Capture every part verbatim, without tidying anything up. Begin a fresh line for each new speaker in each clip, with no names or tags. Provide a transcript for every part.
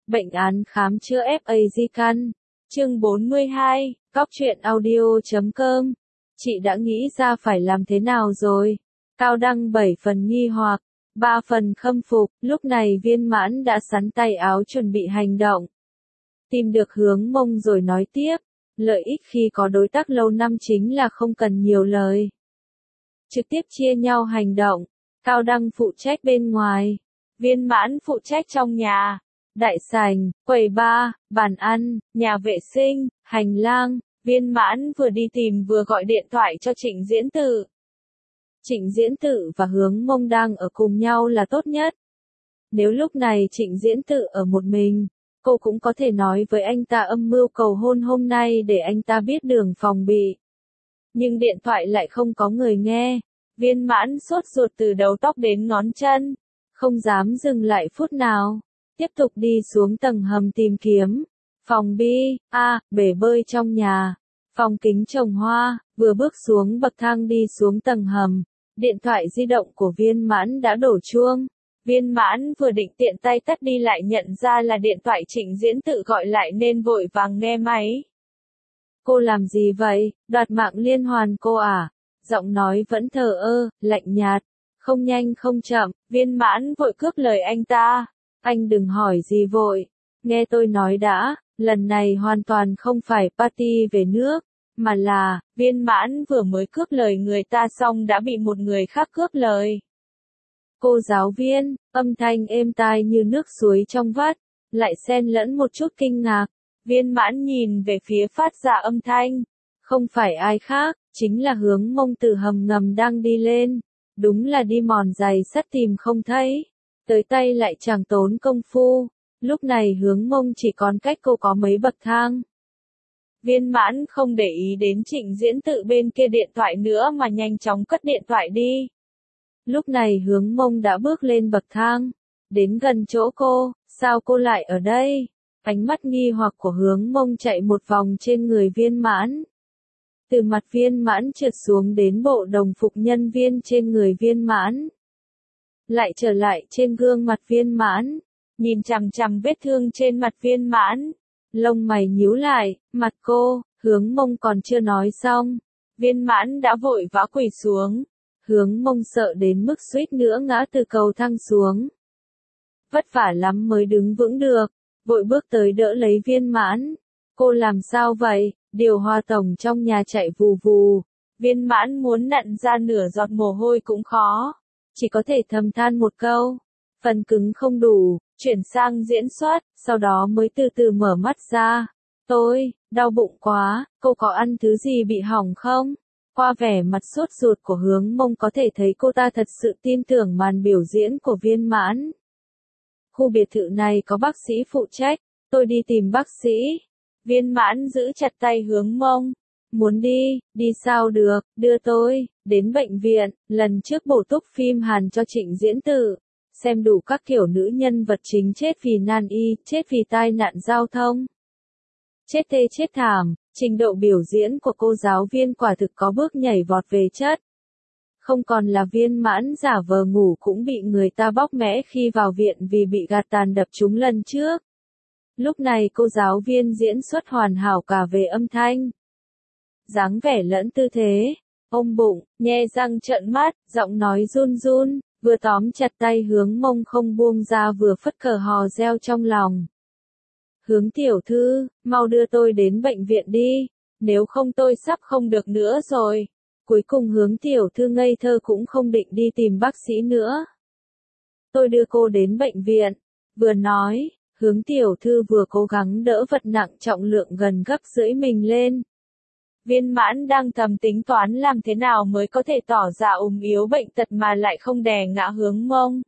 Bệnh án khám chữa ép a di căn. Chương bốn mươi hai, Cóc truyện audio chấm com. Chị đã nghĩ ra phải làm thế nào rồi? Cao đăng bảy phần nghi hoặc, ba phần khâm phục, lúc này Viên Mãn đã sắn tay áo chuẩn bị hành động. Tìm được hướng mông rồi nói tiếp, lợi ích khi có đối tác lâu năm chính là không cần nhiều lời. Trực tiếp chia nhau hành động, Cao đăng phụ trách bên ngoài, Viên Mãn phụ trách trong nhà. Đại sảnh, quầy bar, bàn ăn, nhà vệ sinh, hành lang, Viên Mãn vừa đi tìm vừa gọi điện thoại cho Trịnh Diễn Tự. Trịnh Diễn Tự và Hướng Mông đang ở cùng nhau là tốt nhất. Nếu lúc này Trịnh Diễn Tự ở một mình, cô cũng có thể nói với anh ta âm mưu cầu hôn hôm nay để anh ta biết đường phòng bị. Nhưng điện thoại lại không có người nghe, Viên Mãn sốt ruột từ đầu tóc đến ngón chân, không dám dừng lại phút nào. Tiếp tục đi xuống tầng hầm tìm kiếm. Phòng B, A, bể bơi trong nhà. Phòng kính trồng hoa, vừa bước xuống bậc thang đi xuống tầng hầm. Điện thoại di động của Viên Mãn đã đổ chuông. Viên Mãn vừa định tiện tay tắt đi lại nhận ra là điện thoại Trịnh Diễn Tự gọi lại nên vội vàng nghe máy. Cô làm gì vậy, đoạt mạng liên hoàn cô à? Giọng nói vẫn thờ ơ, lạnh nhạt. Không nhanh không chậm, Viên Mãn vội cướp lời anh ta. Anh đừng hỏi gì vội, nghe tôi nói đã, lần này hoàn toàn không phải party về nước, mà là, Viên Mãn vừa mới cướp lời người ta xong đã bị một người khác cướp lời. Cô giáo viên, âm thanh êm tai như nước suối trong vắt, lại xen lẫn một chút kinh ngạc. Viên Mãn nhìn về phía phát ra âm thanh, không phải ai khác, chính là Hướng Mông từ hầm ngầm đang đi lên, đúng là đi mòn giày sắt tìm không thấy. Tới tay lại chẳng tốn công phu, lúc này Hướng Mông chỉ còn cách cô có mấy bậc thang. Viên Mãn không để ý đến Trịnh Diễn Tự bên kia điện thoại nữa mà nhanh chóng cất điện thoại đi. Lúc này Hướng Mông đã bước lên bậc thang, đến gần chỗ cô, sao cô lại ở đây? Ánh mắt nghi hoặc của Hướng Mông chạy một vòng trên người Viên Mãn. Từ mặt Viên Mãn trượt xuống đến bộ đồng phục nhân viên trên người Viên Mãn. Lại trở lại trên gương mặt Viên Mãn, nhìn chằm chằm vết thương trên mặt Viên Mãn, lông mày nhíu lại, mặt cô, Hướng Mông còn chưa nói xong, Viên Mãn đã vội vã quỳ xuống, Hướng Mông sợ đến mức suýt nữa ngã từ cầu thang xuống. Vất vả lắm mới đứng vững được, vội bước tới đỡ lấy Viên Mãn, cô làm sao vậy, điều hòa tổng trong nhà chạy vù vù, Viên Mãn muốn nặn ra nửa giọt mồ hôi cũng khó. Chỉ có thể thầm than một câu, phần cứng không đủ, chuyển sang diễn xuất, sau đó mới từ từ mở mắt ra. Tôi, đau bụng quá, cô có ăn thứ gì bị hỏng không? Qua vẻ mặt sốt ruột của Hướng Mông có thể thấy cô ta thật sự tin tưởng màn biểu diễn của Viên Mãn. Khu biệt thự này có bác sĩ phụ trách, tôi đi tìm bác sĩ. Viên Mãn giữ chặt tay Hướng Mông. Muốn đi, đi sao được, đưa tôi, đến bệnh viện, lần trước bổ túc phim Hàn cho Trịnh Diễn Tự, xem đủ các kiểu nữ nhân vật chính chết vì nan y, chết vì tai nạn giao thông. Chết tê chết thảm, trình độ biểu diễn của cô giáo viên quả thực có bước nhảy vọt về chất. Không còn là Viên Mãn giả vờ ngủ cũng bị người ta bóc mẽ khi vào viện vì bị gạt tàn đập trúng lần trước. Lúc này cô giáo viên diễn xuất hoàn hảo cả về âm thanh, dáng vẻ lẫn tư thế, ôm bụng, nhe răng trợn mắt, giọng nói run run, vừa tóm chặt tay Hướng Mông không buông ra vừa phất cờ hò reo trong lòng. Hướng tiểu thư, mau đưa tôi đến bệnh viện đi, nếu không tôi sắp không được nữa rồi. Cuối cùng Hướng tiểu thư ngây thơ cũng không định đi tìm bác sĩ nữa. Tôi đưa cô đến bệnh viện, vừa nói, Hướng tiểu thư vừa cố gắng đỡ vật nặng trọng lượng gần gấp rưỡi mình lên. Viên Mãn đang thầm tính toán làm thế nào mới có thể tỏ ra ốm yếu bệnh tật mà lại không đè ngã Hướng Mông.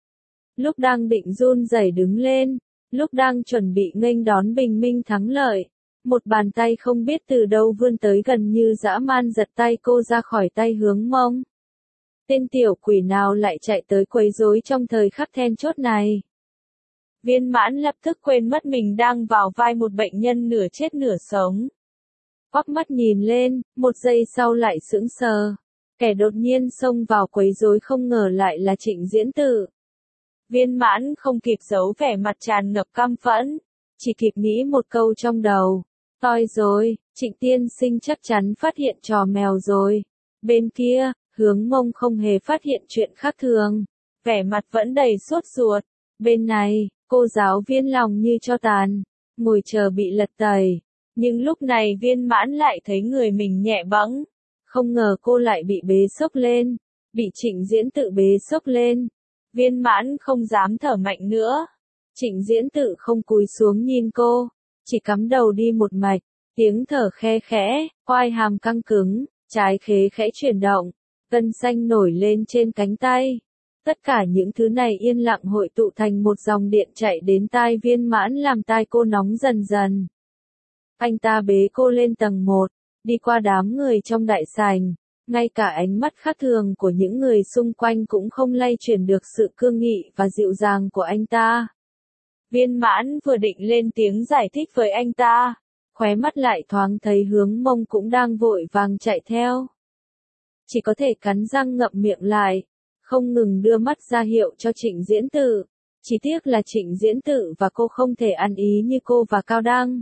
Lúc đang định run rẩy đứng lên, lúc đang chuẩn bị nghênh đón bình minh thắng lợi, một bàn tay không biết từ đâu vươn tới gần như dã man giật tay cô ra khỏi tay Hướng Mông. Tên tiểu quỷ nào lại chạy tới quấy rối trong thời khắc then chốt này. Viên Mãn lập tức quên mất mình đang vào vai một bệnh nhân nửa chết nửa sống. Quắc mắt nhìn lên, một giây sau lại sững sờ. Kẻ đột nhiên xông vào quấy rối không ngờ lại là Trịnh Diễn Tự. Viên Mãn không kịp giấu vẻ mặt tràn ngập căm phẫn, chỉ kịp nghĩ một câu trong đầu. Toi rồi, Trịnh tiên sinh chắc chắn phát hiện trò mèo rồi. Bên kia, Hướng Mông không hề phát hiện chuyện khác thường, vẻ mặt vẫn đầy sốt ruột. Bên này, cô giáo viên lòng như tro tàn, ngồi chờ bị lật tẩy. Nhưng lúc này Viên Mãn lại thấy người mình nhẹ bẫng. Không ngờ cô lại bị bế xốc lên, bị Trịnh Diễn tự bế xốc lên. Viên Mãn không dám thở mạnh nữa. Trịnh Diễn tự không cúi xuống nhìn cô, chỉ cắm đầu đi một mạch, tiếng thở khe khẽ, quai hàm căng cứng, trái khế khẽ chuyển động, gân xanh nổi lên trên cánh tay. Tất cả những thứ này yên lặng hội tụ thành một dòng điện chạy đến tai Viên Mãn làm tai cô nóng dần dần. Anh ta bế cô lên tầng một, đi qua đám người trong đại sảnh, ngay cả ánh mắt khác thường của những người xung quanh cũng không lay chuyển được sự cương nghị và dịu dàng của anh ta. Viên Mãn vừa định lên tiếng giải thích với anh ta, khóe mắt lại thoáng thấy Hướng Mông cũng đang vội vàng chạy theo. Chỉ có thể cắn răng ngậm miệng lại, không ngừng đưa mắt ra hiệu cho Trịnh Diễn Tự. Chỉ tiếc là Trịnh Diễn Tự và cô không thể ăn ý như cô và Cao Đăng.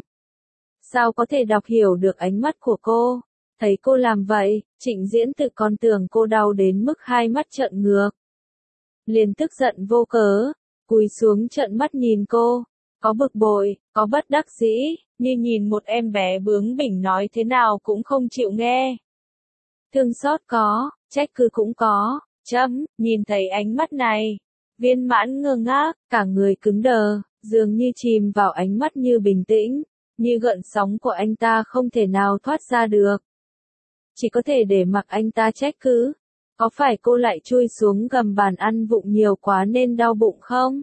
Sao có thể đọc hiểu được ánh mắt của cô? Thấy cô làm vậy, Trịnh Diễn Tự còn tưởng cô đau đến mức hai mắt trợn ngược. Liền tức giận vô cớ, cúi xuống trợn mắt nhìn cô, có bực bội, có bất đắc dĩ, như nhìn một em bé bướng bỉnh nói thế nào cũng không chịu nghe. Thương xót có, trách cứ cũng có, chấm, nhìn thấy ánh mắt này. Viên Mãn ngơ ngác, cả người cứng đờ, dường như chìm vào ánh mắt như bình tĩnh, như gợn sóng của anh ta không thể nào thoát ra được. Chỉ có thể để mặc anh ta trách cứ. Có phải cô lại chui xuống gầm bàn ăn vụng nhiều quá nên đau bụng không?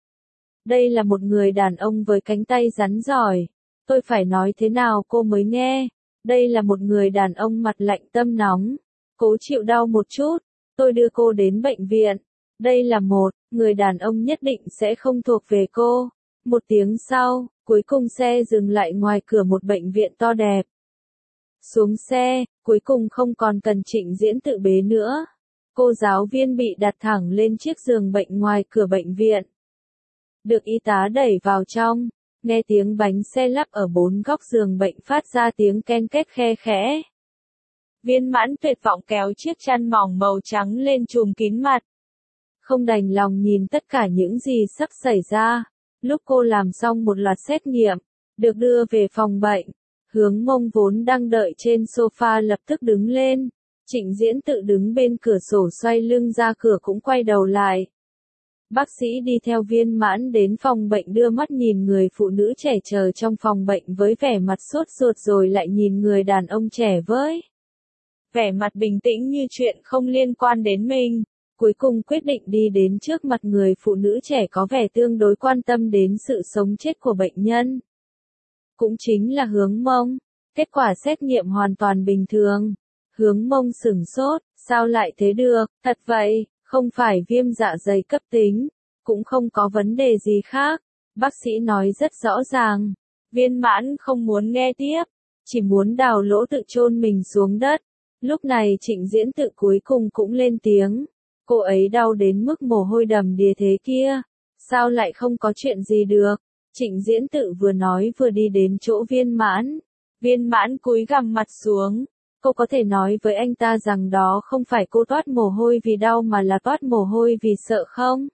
Đây là một người đàn ông với cánh tay rắn giỏi. Tôi phải nói thế nào cô mới nghe? Đây là một người đàn ông mặt lạnh tâm nóng. Cố chịu đau một chút. Tôi đưa cô đến bệnh viện. Đây là một người đàn ông nhất định sẽ không thuộc về cô. Một tiếng sau, cuối cùng xe dừng lại ngoài cửa một bệnh viện to đẹp. Xuống xe, cuối cùng không còn cần Trịnh Diễn Tự bế nữa. Cô giáo viên bị đặt thẳng lên chiếc giường bệnh ngoài cửa bệnh viện. Được y tá đẩy vào trong, nghe tiếng bánh xe lắp ở bốn góc giường bệnh phát ra tiếng ken két khe khẽ. Viên Mãn tuyệt vọng kéo chiếc chăn mỏng màu trắng lên trùm kín mặt. Không đành lòng nhìn tất cả những gì sắp xảy ra. Lúc cô làm xong một loạt xét nghiệm, được đưa về phòng bệnh, Hướng Mông vốn đang đợi trên sofa lập tức đứng lên. Trịnh Diễn Tự đứng bên cửa sổ xoay lưng ra cửa cũng quay đầu lại. Bác sĩ đi theo Viên Mãn đến phòng bệnh đưa mắt nhìn người phụ nữ trẻ chờ trong phòng bệnh với vẻ mặt sốt ruột rồi lại nhìn người đàn ông trẻ với vẻ mặt bình tĩnh như chuyện không liên quan đến mình. Cuối cùng quyết định đi đến trước mặt người phụ nữ trẻ có vẻ tương đối quan tâm đến sự sống chết của bệnh nhân. Cũng chính là Hướng Mông. Kết quả xét nghiệm hoàn toàn bình thường. Hướng Mông sửng sốt, sao lại thế được, thật vậy, không phải viêm dạ dày cấp tính, cũng không có vấn đề gì khác. Bác sĩ nói rất rõ ràng. Viên Mãn không muốn nghe tiếp, chỉ muốn đào lỗ tự chôn mình xuống đất. Lúc này Trịnh Diễn Tự cuối cùng cũng lên tiếng. Cô ấy đau đến mức mồ hôi đầm đìa thế kia, sao lại không có chuyện gì được? Trịnh Diễn Tự vừa nói vừa đi đến chỗ Viên Mãn. Viên Mãn cúi gằm mặt xuống. Cô có thể nói với anh ta rằng đó không phải cô toát mồ hôi vì đau mà là toát mồ hôi vì sợ không?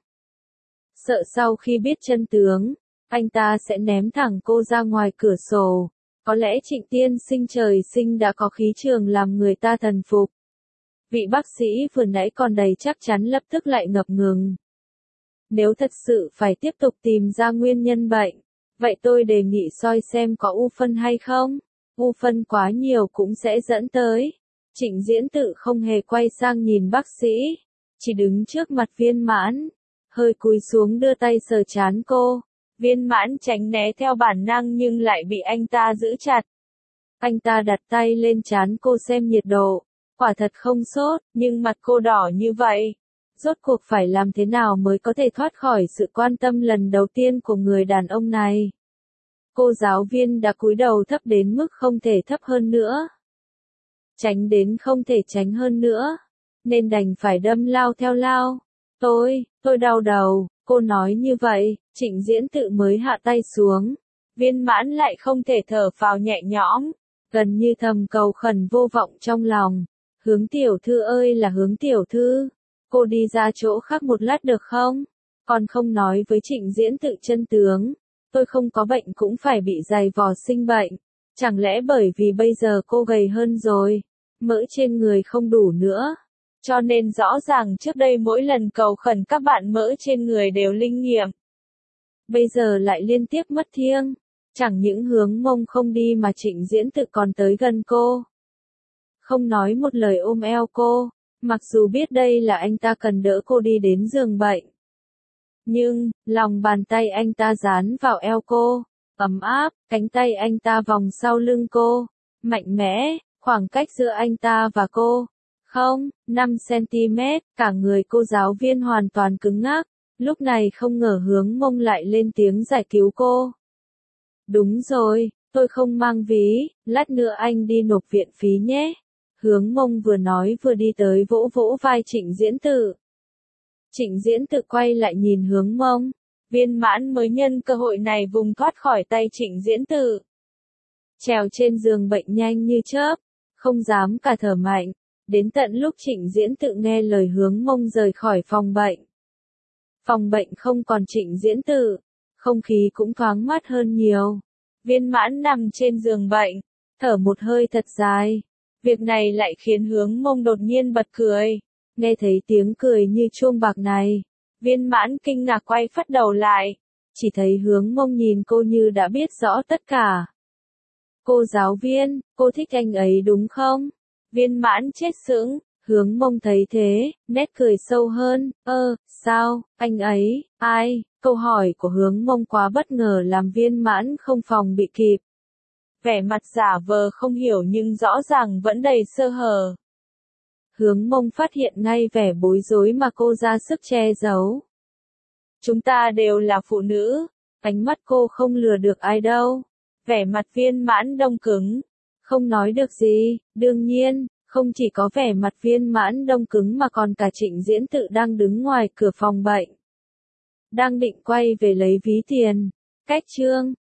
Sợ sau khi biết chân tướng, anh ta sẽ ném thẳng cô ra ngoài cửa sổ. Có lẽ Trịnh tiên sinh trời sinh đã có khí trường làm người ta thần phục. Vị bác sĩ vừa nãy còn đầy chắc chắn lập tức lại ngập ngừng. Nếu thật sự phải tiếp tục tìm ra nguyên nhân bệnh, vậy tôi đề nghị soi xem có u phân hay không. U phân quá nhiều cũng sẽ dẫn tới. Trịnh Diễn Tự không hề quay sang nhìn bác sĩ, chỉ đứng trước mặt Viên Mãn, hơi cúi xuống đưa tay sờ trán cô. Viên Mãn tránh né theo bản năng nhưng lại bị anh ta giữ chặt. Anh ta đặt tay lên trán cô xem nhiệt độ. Quả thật không sốt, nhưng mặt cô đỏ như vậy. Rốt cuộc phải làm thế nào mới có thể thoát khỏi sự quan tâm lần đầu tiên của người đàn ông này? Cô giáo viên đã cúi đầu thấp đến mức không thể thấp hơn nữa. Tránh đến không thể tránh hơn nữa. Nên đành phải đâm lao theo lao. Tôi, tôi đau đầu, Cô nói như vậy, Trịnh Diễn Tự mới hạ tay xuống. Viên Mãn lại không thể thở phào nhẹ nhõm, gần như thầm cầu khẩn vô vọng trong lòng. Hướng tiểu thư ơi là Hướng tiểu thư, cô đi ra chỗ khác một lát được không? Còn không nói với Trịnh Diễn Tự chân tướng, tôi không có bệnh cũng phải bị dày vò sinh bệnh. Chẳng lẽ bởi vì bây giờ cô gầy hơn rồi, mỡ trên người không đủ nữa, cho nên rõ ràng trước đây mỗi lần cầu khẩn các bạn mỡ trên người đều linh nghiệm. Bây giờ lại liên tiếp mất thiêng, chẳng những Hướng Mông không đi mà Trịnh Diễn Tự còn tới gần cô. Không nói một lời ôm eo cô, mặc dù biết đây là anh ta cần đỡ cô đi đến giường bệnh. Nhưng, lòng bàn tay anh ta dán vào eo cô, ấm áp, cánh tay anh ta vòng sau lưng cô, mạnh mẽ, khoảng cách giữa anh ta và cô, không, năm xăng-ti-mét, cả người cô giáo viên hoàn toàn cứng ngắc, lúc này không ngờ Hướng Mông lại lên tiếng giải cứu cô. Đúng rồi, tôi không mang ví, lát nữa anh đi nộp viện phí nhé. Hướng Mông vừa nói vừa đi tới vỗ vỗ vai Trịnh Diễn Tự. Trịnh Diễn Tự quay lại nhìn Hướng Mông, Viên Mãn mới nhân cơ hội này vùng thoát khỏi tay Trịnh Diễn Tự. Trèo trên giường bệnh nhanh như chớp, không dám cả thở mạnh, đến tận lúc Trịnh Diễn Tự nghe lời Hướng Mông rời khỏi phòng bệnh. Phòng bệnh không còn Trịnh Diễn Tự, không khí cũng thoáng mát hơn nhiều. Viên Mãn nằm trên giường bệnh, thở một hơi thật dài. Việc này lại khiến Hướng Mông đột nhiên bật cười. Nghe thấy tiếng cười như chuông bạc này, Viên Mãn kinh ngạc quay phắt đầu lại, chỉ thấy Hướng Mông nhìn cô như đã biết rõ tất cả. Cô giáo viên, cô thích anh ấy đúng không? Viên Mãn chết sững, Hướng Mông thấy thế, nét cười sâu hơn, ơ, sao, anh ấy, ai? Câu hỏi của Hướng Mông quá bất ngờ làm Viên Mãn không phòng bị kịp. Vẻ mặt giả vờ không hiểu nhưng rõ ràng vẫn đầy sơ hở. Hướng Mông phát hiện ngay vẻ bối rối mà cô ra sức che giấu. Chúng ta đều là phụ nữ, ánh mắt cô không lừa được ai đâu. Vẻ mặt Viên Mãn đông cứng, không nói được gì, đương nhiên, không chỉ có vẻ mặt Viên Mãn đông cứng mà còn cả Trịnh Diễn Tự đang đứng ngoài cửa phòng bệnh. Đang định quay về lấy ví tiền. Cách chương